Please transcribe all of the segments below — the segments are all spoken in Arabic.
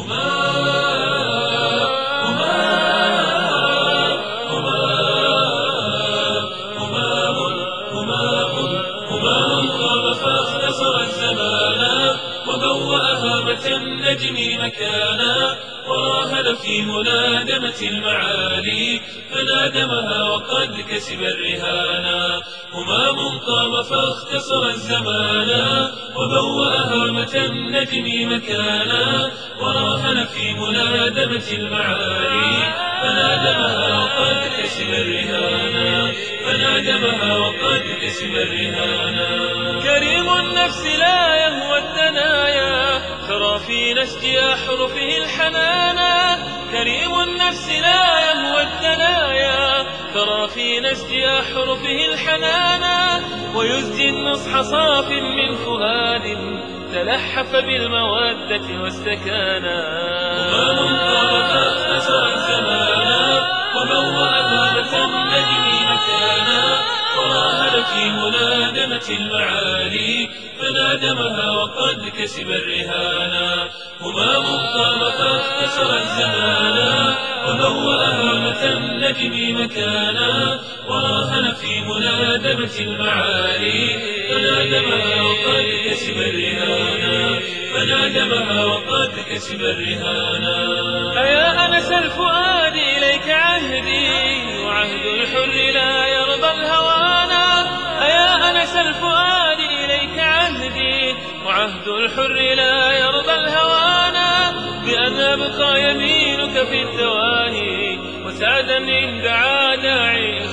همام قام فاختصر الزمان وبوأها متى النجم مكانا وراهن في منادمة المعالي فنادمها وقد كسب الرهانا. همام قام فاختصر الزمان وبوأها متى النجم مكانا وراهن في منادمة المعالي فنادمها وقد كسب الرهانا. فنادمها وقد كسب الرهانا. كريم النفس لا يهوى الدنايا ترى في نسج أحرفه الحنانا. كريم النفس لا يهوى الدنايا ترى في نسج أحرفه الحنانا ويزجي النصح صاف من فؤاد تلحف بالمودة والسكانا. همام قام فاختصر الزمان وبوأها متى النجم مكانا وراهن في منادمة المعالي فنادمها وقد كسب الرهانا. همام قام فاختصر الزمان وبوأها متى النجم مكانا وراهن في منادمة المعالي فنادمها وقد كسب الرهانا. فنادمها وقد كسب الرهانا. أيا أنس الفؤاد إليك عهدي وعهد الحر لا يرضى الهوانا. أيا أنس الفؤاد إليك عهدي وعهد الحر لا يرضى الهوانا. بأن أبقى يمينك في الدواهي وسعدا إن دعا داعي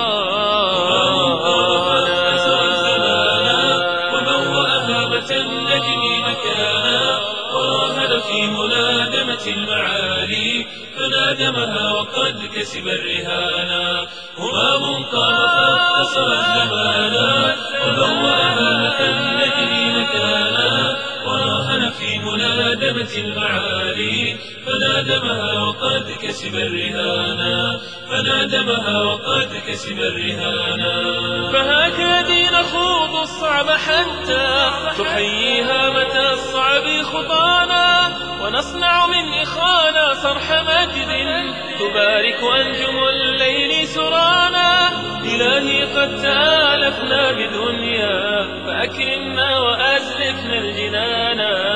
النجم مكانا وراهن في منادمة المعالي فنادمها وقد كسب الرهانا. همام قام فاختصر الزمان وبوأها متى النجم مكانا وراهن في منادمة المعالي فنادمها وقد كسب الرهانا. فنادمها وقد كسب الرهانا. فهكذا نخوض الصعب حتى تحييها متى الصعب خطانا ونصنع من إخانا صرح مجد تبارك أنجم الليل سرانا. إلهي قد تآلفنا بدنيا فأكرمنا وأزلفنا الجنانا.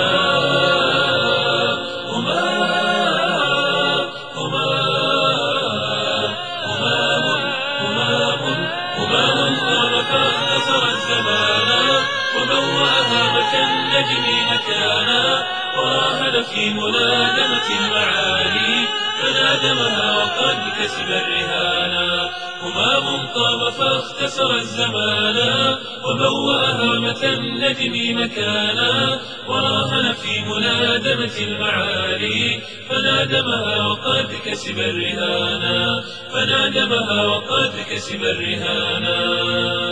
فاختصر الزمان وبوأها متى النجم مكانا وراهن في منادمة المعالي فنادمها وقد كسب الرهانا. همام قام فاختصر الزمان وبوأها متى النجم مكانا وراهن في منادمة المعالي فنادمها وقد كسب الرهانا. فنادمها وقد كسب الرهانا.